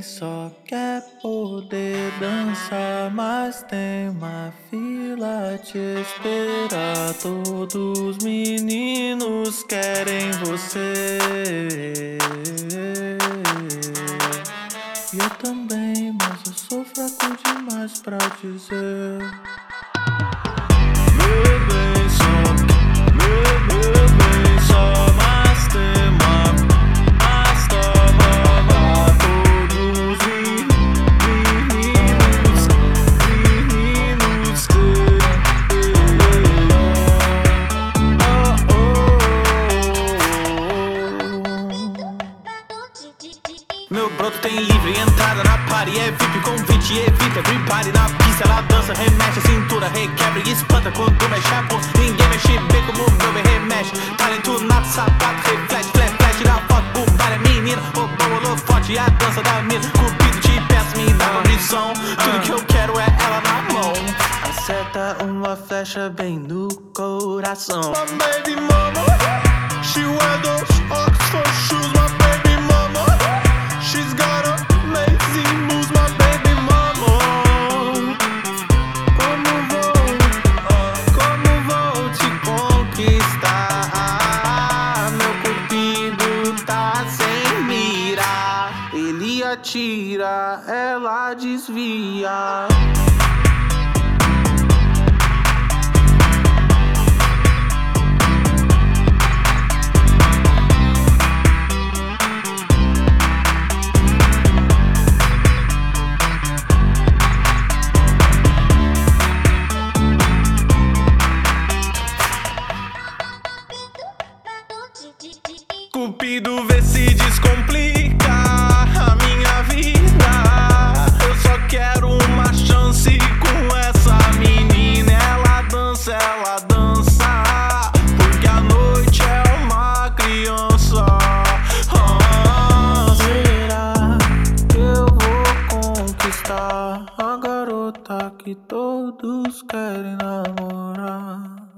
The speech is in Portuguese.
também só quer poder dançar, mas tem uma fila a te esperar. Todos os meninos querem você. E eu também, mas eu sou fraco demais pra dizer. Meu bem, só mais tema. Basta babar todos os meninos Meu broto tem livre entrada na party. É VIP, convite, evita everybody. Na pista ela dança, remexe a cintura, requebra e espanta quando mexe a bolsa. Ninguém mexe bem como o meu bem remexe. Talento nato, sapato, reflete, flash, flash. Tira foto, o baile é menina, roubou, holofote e a dança da mina. Cupido te peço, me dá uma missão. Tudo que eu quero é ela na mão. acerta uma flecha bem no coração. My baby mama, she wear those Oxford shoes. My baby mama, she's got amazing moves. My baby mama, como vou te conquistar? Meu cupido tá sem mira. Ele atira, ela desvia. Cupido vê se descomplica a minha vida. Eu só quero uma chance com essa menina. Ela dança, porque a noite é uma criança. Será que eu vou conquistar a garota que todos querem namorar?